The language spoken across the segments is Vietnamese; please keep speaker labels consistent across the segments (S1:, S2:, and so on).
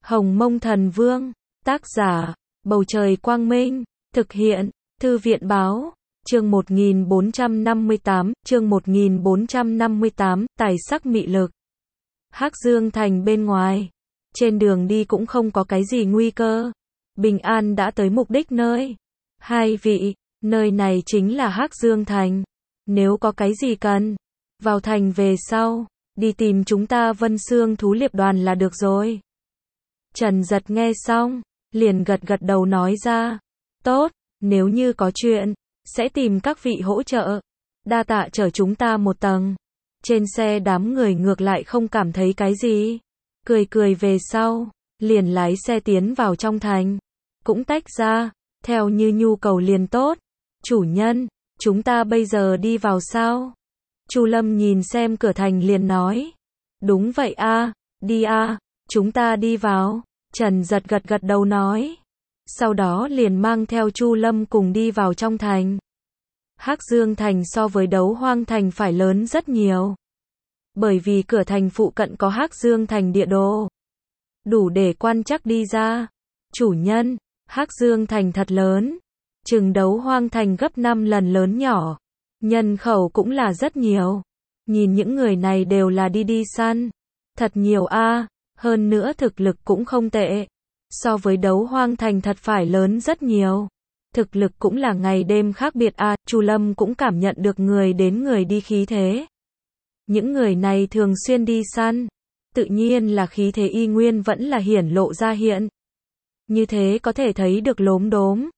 S1: Hồng Mông Thần Vương, tác giả, Bầu Trời Quang Minh, thực hiện, Thư viện Báo, chương 1458, tài sắc mị lực. Hắc Dương Thành bên ngoài, trên đường đi cũng không có cái gì nguy cơ, bình an đã tới mục đích nơi. Hai vị, nơi này chính là Hắc Dương Thành, nếu có cái gì cần, vào thành về sau, đi tìm chúng ta Vân Xương Thú Liệp Đoàn là được rồi. Trần Giật nghe xong, liền gật gật đầu nói ra, tốt, nếu như có chuyện, sẽ tìm các vị hỗ trợ, đa tạ chở chúng ta một tầng. Trên xe đám người ngược lại không cảm thấy cái gì, cười cười về sau, liền lái xe tiến vào trong thành, cũng tách ra, theo như nhu cầu liền tốt. Chủ nhân, chúng ta bây giờ đi vào sao? Chu Lâm nhìn xem cửa thành liền nói, đúng vậy a, đi a, chúng ta đi vào. Trần Giật gật gật đầu nói, sau đó liền mang theo Chu Lâm cùng đi vào trong thành. Hắc Dương Thành so với Đấu Hoang Thành phải lớn rất nhiều, bởi vì cửa thành phụ cận có Hắc Dương Thành địa đồ, đủ để quan trắc đi ra. Chủ nhân, Hắc Dương Thành thật lớn, chừng Đấu Hoang Thành gấp 5 lần lớn nhỏ, nhân khẩu cũng là rất nhiều, nhìn những người này đều là đi săn, thật nhiều a, hơn nữa thực lực cũng không tệ, so với Đấu Hoang Thành thật phải lớn rất nhiều, thực lực cũng là ngày đêm khác biệt a. Chu Lâm cũng cảm nhận được người đến người đi khí thế. Những người này thường xuyên đi săn, tự nhiên là khí thế y nguyên vẫn là hiển lộ ra hiện. Như thế có thể thấy được lốm đốm.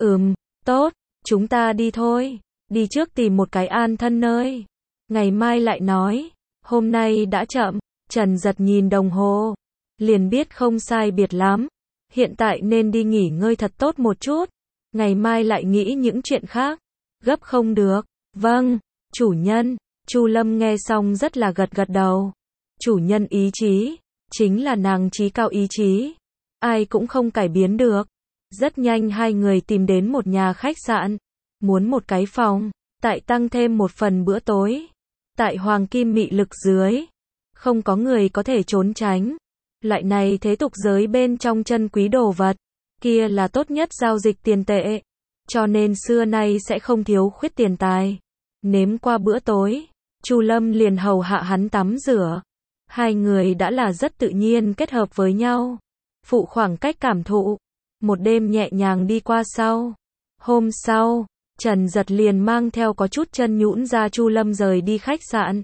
S1: Tốt, chúng ta đi thôi, đi trước tìm một cái an thân nơi, ngày mai lại nói, hôm nay đã chậm. Trần Giật nhìn đồng hồ, liền biết không sai biệt lắm, hiện tại nên đi nghỉ ngơi thật tốt một chút, ngày mai lại nghĩ những chuyện khác, gấp không được. Vâng, chủ nhân. Chu Lâm nghe xong rất là gật gật đầu. Chủ nhân ý chí, chính là nàng chí cao ý chí, ai cũng không cải biến được. Rất nhanh hai người tìm đến một nhà khách sạn, muốn một cái phòng, tại tăng thêm một phần bữa tối. Tại hoàng kim mị lực dưới, không có người có thể trốn tránh. Loại này thế tục giới bên trong chân quý đồ vật, kia là tốt nhất giao dịch tiền tệ, cho nên xưa nay sẽ không thiếu khuyết tiền tài. Nếm qua bữa tối, Chu Lâm liền hầu hạ hắn tắm rửa. Hai người đã là rất tự nhiên kết hợp với nhau. Phụ khoảng cách cảm thụ, một đêm nhẹ nhàng đi qua sau. Hôm sau, Trần Giật liền mang theo có chút chân nhũn ra Chu Lâm rời đi khách sạn.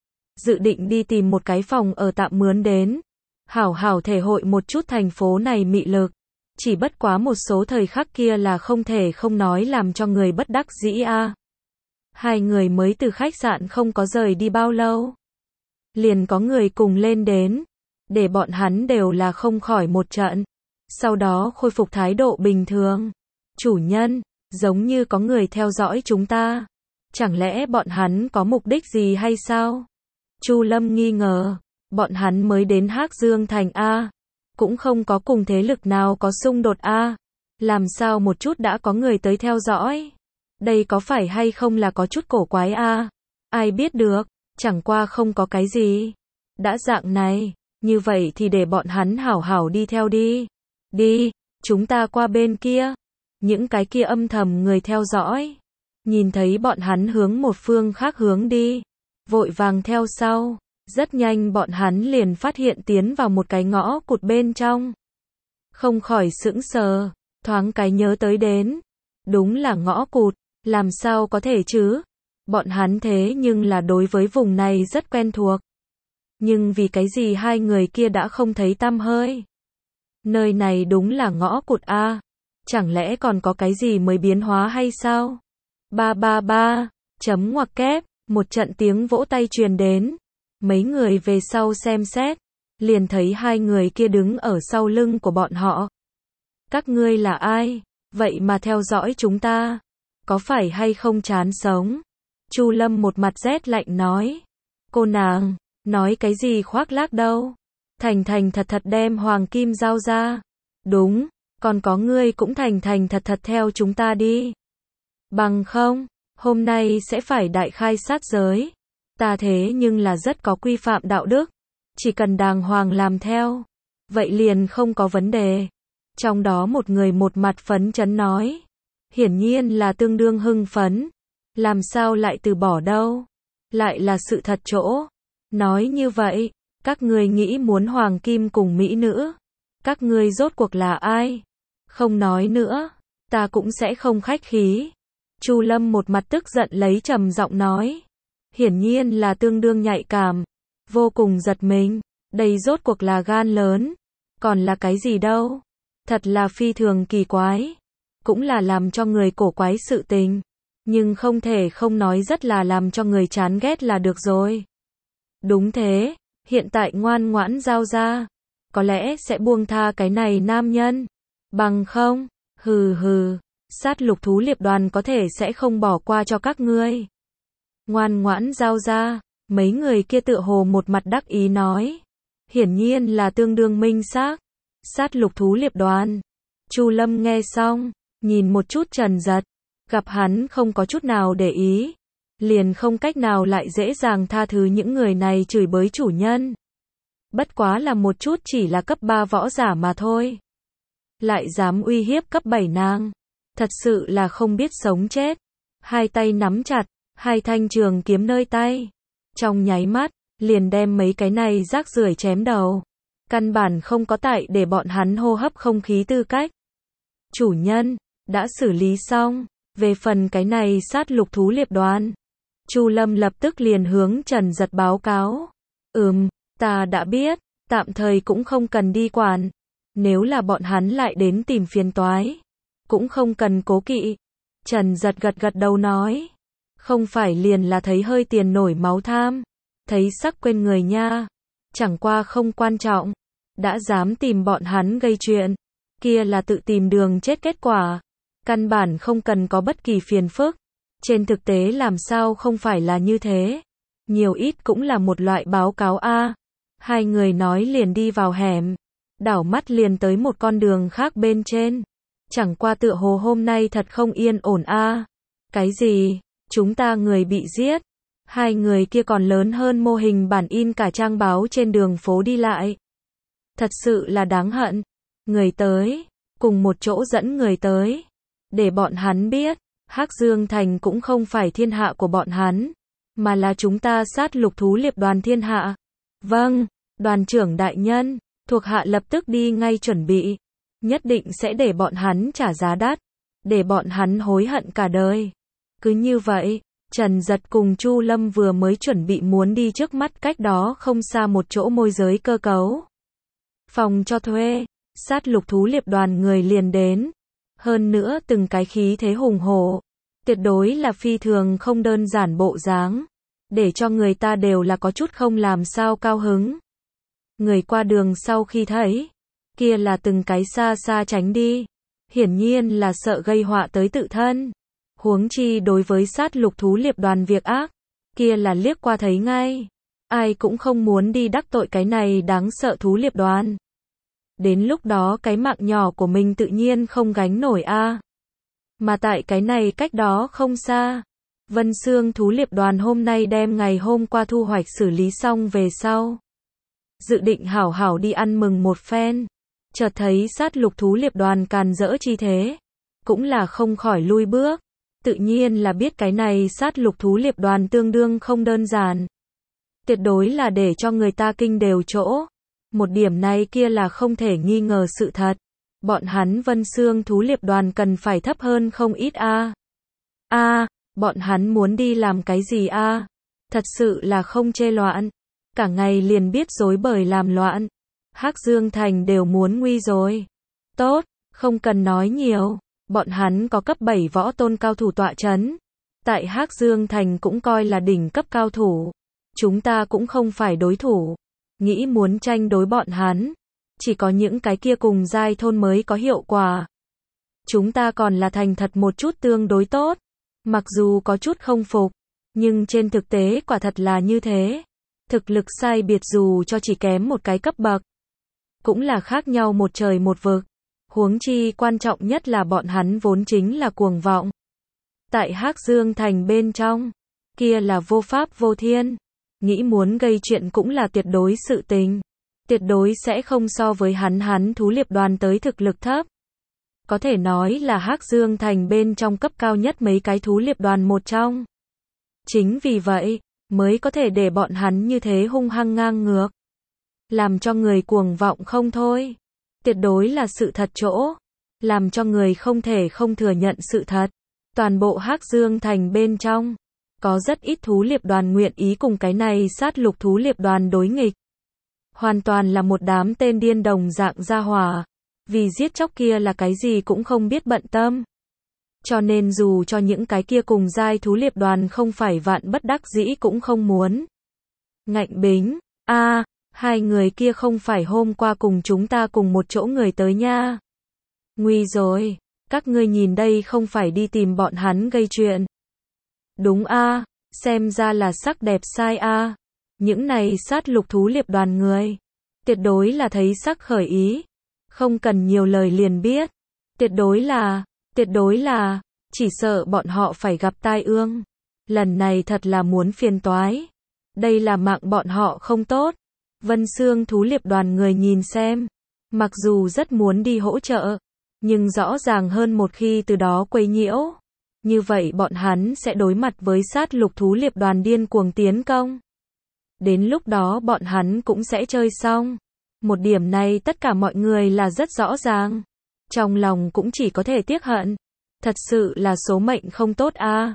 S1: Dự định đi tìm một cái phòng ở tạm mướn đến, hảo hảo thể hội một chút thành phố này mị lực. Chỉ bất quá một số thời khắc kia là không thể không nói làm cho người bất đắc dĩ a. Hai người mới từ khách sạn không có rời đi bao lâu, liền có người cùng lên đến, để bọn hắn đều là không khỏi một trận, sau đó khôi phục thái độ bình thường. Chủ nhân, giống như có người theo dõi chúng ta, chẳng lẽ bọn hắn có mục đích gì hay sao? Chu Lâm nghi ngờ, bọn hắn mới đến Hắc Dương Thành a, cũng không có cùng thế lực nào có xung đột a, làm sao một chút đã có người tới theo dõi? Đây có phải hay không là có chút cổ quái a? Ai biết được, chẳng qua không có cái gì. Đã dạng này, như vậy thì để bọn hắn hảo hảo đi theo đi. Đi, chúng ta qua bên kia. Những cái kia âm thầm người theo dõi, nhìn thấy bọn hắn hướng một phương khác hướng đi, vội vàng theo sau. Rất nhanh bọn hắn liền phát hiện tiến vào một cái ngõ cụt bên trong. Không khỏi sững sờ, thoáng cái nhớ tới đến. Đúng là ngõ cụt, làm sao có thể chứ? Bọn hắn thế nhưng là đối với vùng này rất quen thuộc. Nhưng vì cái gì hai người kia đã không thấy tăm hơi? Nơi này đúng là ngõ cụt a, chẳng lẽ còn có cái gì mới biến hóa hay sao? Chấm ngoặc kép, một trận tiếng vỗ tay truyền đến. Mấy người về sau xem xét, liền thấy hai người kia đứng ở sau lưng của bọn họ. Các ngươi là ai? Vậy mà theo dõi chúng ta? Có phải hay không chán sống? Chu Lâm một mặt rét lạnh nói. Cô nàng, nói cái gì khoác lác đâu? Thành thành thật thật đem hoàng kim giao ra. Đúng, còn có ngươi cũng thành thành thật thật theo chúng ta đi. Bằng không, hôm nay sẽ phải đại khai sát giới. Ta thế nhưng là rất có quy phạm đạo đức, chỉ cần đàng hoàng làm theo. vậy liền không có vấn đề. Trong đó một người một mặt phấn chấn nói. Hiển nhiên là tương đương hưng phấn. Làm sao lại từ bỏ đâu? Lại là sự thật chỗ. Nói như vậy, các ngươi nghĩ muốn hoàng kim cùng mỹ nữ. Các ngươi rốt cuộc là ai? Không nói nữa, ta cũng sẽ không khách khí. Chu Lâm một mặt tức giận lấy trầm giọng nói. Hiển nhiên là tương đương nhạy cảm. Vô cùng giật mình. Đây rốt cuộc là gan lớn. Còn là cái gì đâu? Thật là phi thường kỳ quái. Cũng là làm cho người cổ quái sự tình. Nhưng không thể không nói rất là làm cho người chán ghét là được rồi. Đúng thế, hiện tại ngoan ngoãn giao ra. Có lẽ sẽ buông tha cái này nam nhân. Bằng không, hừ hừ, sát lục thú liệp đoàn có thể sẽ không bỏ qua cho các ngươi. Ngoan ngoãn giao ra, mấy người kia tựa hồ một mặt đắc ý nói. Hiển nhiên là tương đương minh xác. Sát lục thú liệp đoàn. Chu Lâm nghe xong, nhìn một chút Trần Giật, gặp hắn không có chút nào để ý, liền không cách nào lại dễ dàng tha thứ những người này chửi bới chủ nhân. Bất quá là một chút chỉ là cấp 3 võ giả mà thôi. Lại dám uy hiếp cấp 7 nàng. Thật sự là không biết sống chết. Hai tay nắm chặt, hai thanh trường kiếm nơi tay. Trong nháy mắt, liền đem mấy cái này rác rưởi chém đầu. Căn bản không có tại để bọn hắn hô hấp không khí tư cách. Chủ nhân, đã xử lý xong. Về phần cái này sát lục thú liệp đoàn. Chu Lâm lập tức liền hướng Trần Giật báo cáo. Ta đã biết, tạm thời cũng không cần đi quản. Nếu là bọn hắn lại đến tìm phiền toái, cũng không cần cố kỵ. Trần Giật gật gật đầu nói. Không phải liền là thấy hơi tiền nổi máu tham. Thấy sắc quên người nha. Chẳng qua không quan trọng. Đã dám tìm bọn hắn gây chuyện. Kia là tự tìm đường chết kết quả. Căn bản không cần có bất kỳ phiền phức. Trên thực tế làm sao không phải là như thế. Nhiều ít cũng là một loại báo cáo a. Hai người nói liền đi vào hẻm. Đảo mắt liền tới một con đường khác bên trên. Chẳng qua tựa hồ hôm nay thật không yên ổn a. Cái gì? Chúng ta người bị giết. Hai người kia còn lớn hơn mô hình bản in cả trang báo trên đường phố đi lại. Thật sự là đáng hận. Người tới. Cùng một chỗ dẫn người tới. Để bọn hắn biết. Hắc Dương Thành cũng không phải thiên hạ của bọn hắn. Mà là chúng ta sát lục thú liệp đoàn thiên hạ. Vâng. Đoàn trưởng đại nhân. Thuộc hạ lập tức đi ngay chuẩn bị. Nhất định sẽ để bọn hắn trả giá đắt. Để bọn hắn hối hận cả đời. Cứ như vậy, Trần Giật cùng Chu Lâm vừa mới chuẩn bị muốn đi trước mắt cách đó không xa một chỗ môi giới cơ cấu. Phòng cho thuê, sát lục thú liệp đoàn người liền đến. Hơn nữa từng cái khí thế hùng hổ. Tuyệt đối là phi thường không đơn giản bộ dáng. Để cho người ta đều là có chút không làm sao cao hứng. Người qua đường sau khi thấy, kia là từng cái xa xa tránh đi. Hiển nhiên là sợ gây họa tới tự thân. Huống chi đối với sát lục thú liệp đoàn việc ác, kia là liếc qua thấy ngay. Ai cũng không muốn đi đắc tội cái này đáng sợ thú liệp đoàn. Đến lúc đó cái mạng nhỏ của mình tự nhiên không gánh nổi a. Mà tại cái này cách đó không xa, Vân Xương thú liệp đoàn hôm nay đem ngày hôm qua thu hoạch xử lý xong về sau. Dự định hảo hảo đi ăn mừng một phen. Chợt thấy sát lục thú liệp đoàn càn rỡ chi thế. Cũng là không khỏi lui bước. Tự nhiên là biết cái này sát lục thú liệp đoàn tương đương không đơn giản. Tuyệt đối là để cho người ta kinh đều chỗ. Một điểm này kia là không thể nghi ngờ sự thật. Bọn hắn Vân Xương thú liệp đoàn cần phải thấp hơn không ít a. Bọn hắn muốn đi làm cái gì a? Thật sự là không chê loạn. Cả ngày liền biết rối bời làm loạn. Hắc Dương Thành đều muốn nguy rồi. Tốt, không cần nói nhiều. Bọn hắn có cấp 7 võ tôn cao thủ tọa chấn. Tại Hắc Dương Thành cũng coi là đỉnh cấp cao thủ. Chúng ta cũng không phải đối thủ. Nghĩ muốn tranh đối bọn hắn. Chỉ có những cái kia cùng giai thôn mới có hiệu quả. Chúng ta còn là thành thật một chút tương đối tốt. Mặc dù có chút không phục. Nhưng trên thực tế quả thật là như thế. Thực lực sai biệt dù cho chỉ kém một cái cấp bậc. Cũng là khác nhau một trời một vực. Huống chi quan trọng nhất là bọn hắn vốn chính là cuồng vọng. Tại Hắc Dương Thành bên trong, kia là vô pháp vô thiên. Nghĩ muốn gây chuyện cũng là tuyệt đối sự tình. tuyệt đối sẽ không so với hắn thú liệp đoàn tới thực lực thấp. Có thể nói là Hắc Dương Thành bên trong cấp cao nhất mấy cái thú liệp đoàn một trong. Chính vì vậy, mới có thể để bọn hắn như thế hung hăng ngang ngược. Làm cho người cuồng vọng không thôi. Tuyệt đối là sự thật chỗ. Làm cho người không thể không thừa nhận sự thật. Toàn bộ Hắc Dương Thành bên trong, có rất ít thú liệp đoàn nguyện ý cùng cái này sát lục thú liệp đoàn đối nghịch. Hoàn toàn là một đám tên điên đồng dạng gia hỏa. Vì giết chóc kia là cái gì cũng không biết bận tâm. Cho nên dù cho những cái kia cùng giai thú liệp đoàn không phải vạn bất đắc dĩ cũng không muốn. Ngạnh Bính, hai người kia không phải hôm qua cùng chúng ta cùng một chỗ người tới nha. Nguy rồi, các ngươi nhìn đây không phải đi tìm bọn hắn gây chuyện. Đúng xem ra là sắc đẹp sai Những này sát lục thú liệp đoàn người. Tuyệt đối là thấy sắc khởi ý. Không cần nhiều lời liền biết. Tuyệt đối là, chỉ sợ bọn họ phải gặp tai ương. Lần này thật là muốn phiền toái. Đây là mạng bọn họ không tốt. Vân Xương thú liệp đoàn người nhìn xem. Mặc dù rất muốn đi hỗ trợ, nhưng rõ ràng hơn một khi từ đó quấy nhiễu. Như vậy bọn hắn sẽ đối mặt với sát lục thú liệp đoàn điên cuồng tiến công. Đến lúc đó bọn hắn cũng sẽ chơi xong. Một điểm này tất cả mọi người là rất rõ ràng. Trong lòng cũng chỉ có thể tiếc hận. Thật sự là số mệnh không tốt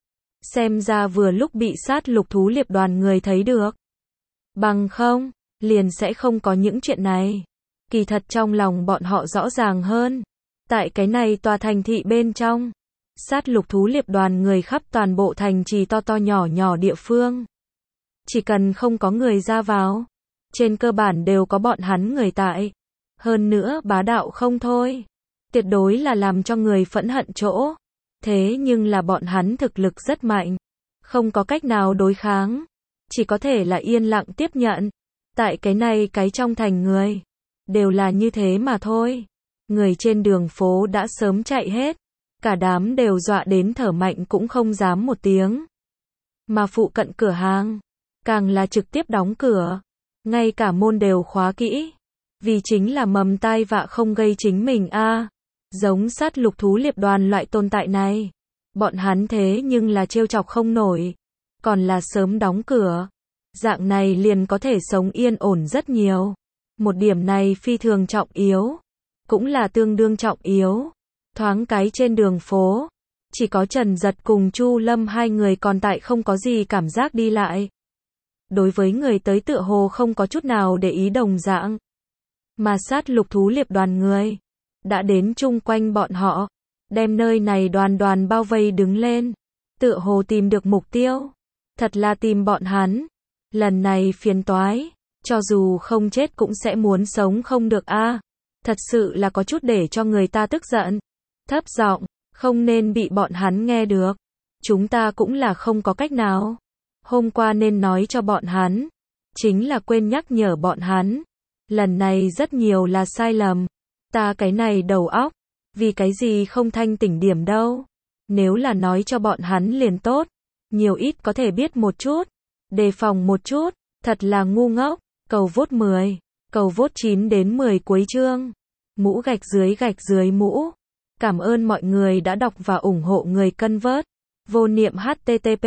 S1: Xem ra vừa lúc bị sát lục thú liệp đoàn người thấy được. Bằng không, liền sẽ không có những chuyện này. Kỳ thật trong lòng bọn họ rõ ràng hơn. Tại cái này tòa thành thị bên trong, sát lục thú liệp đoàn người khắp toàn bộ thành trì to to nhỏ nhỏ địa phương. Chỉ cần không có người ra vào, trên cơ bản đều có bọn hắn người tại. Hơn nữa bá đạo không thôi. Tuyệt đối là làm cho người phẫn hận chỗ. Thế nhưng là bọn hắn thực lực rất mạnh. Không có cách nào đối kháng. Chỉ có thể là yên lặng tiếp nhận. Tại cái này cái trong thành người. Đều là như thế mà thôi. Người trên đường phố đã sớm chạy hết. Cả đám đều dọa đến thở mạnh cũng không dám một tiếng. Mà phụ cận cửa hàng, càng là trực tiếp đóng cửa. Ngay cả môn đều khóa kỹ. Vì chính là mầm tai vạ không gây chính mình Giống sát lục thú liệp đoàn loại tồn tại này. Bọn hắn thế nhưng là trêu chọc không nổi. Còn là sớm đóng cửa. Dạng này liền có thể sống yên ổn rất nhiều. Một điểm này phi thường trọng yếu. Cũng là tương đương trọng yếu. Thoáng cái trên đường phố. Chỉ có Trần Giật cùng Chu Lâm hai người còn tại không có gì cảm giác đi lại. Đối với người tới tựa hồ không có chút nào để ý đồng dạng. Mà sát lục thú liệp đoàn người đã đến chung quanh bọn họ, đem nơi này đoàn đoàn bao vây đứng lên, tựa hồ tìm được mục tiêu. Thật là tìm bọn hắn. Lần này phiền toái, cho dù không chết cũng sẽ muốn sống không được Thật sự là có chút để cho người ta tức giận. Thấp giọng, không nên bị bọn hắn nghe được. Chúng ta cũng là không có cách nào. Hôm qua nên nói cho bọn hắn, chính là quên nhắc nhở bọn hắn. Lần này rất nhiều là sai lầm. Ta cái này đầu óc, vì cái gì không thanh tỉnh điểm đâu. Nếu là nói cho bọn hắn liền tốt, nhiều ít có thể biết một chút, đề phòng một chút. Thật là ngu ngốc. Cầu vote 10, cầu vote 9 đến 10 cuối chương. Mũ gạch dưới mũ. Cảm ơn mọi người đã đọc và ủng hộ người cân vớt. Vô niệm http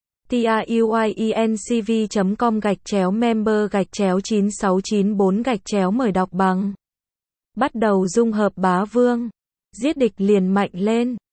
S1: truyencv.com/member/9694 mời đọc bằng. Bắt đầu dung hợp bá vương. Giết địch liền mạnh lên.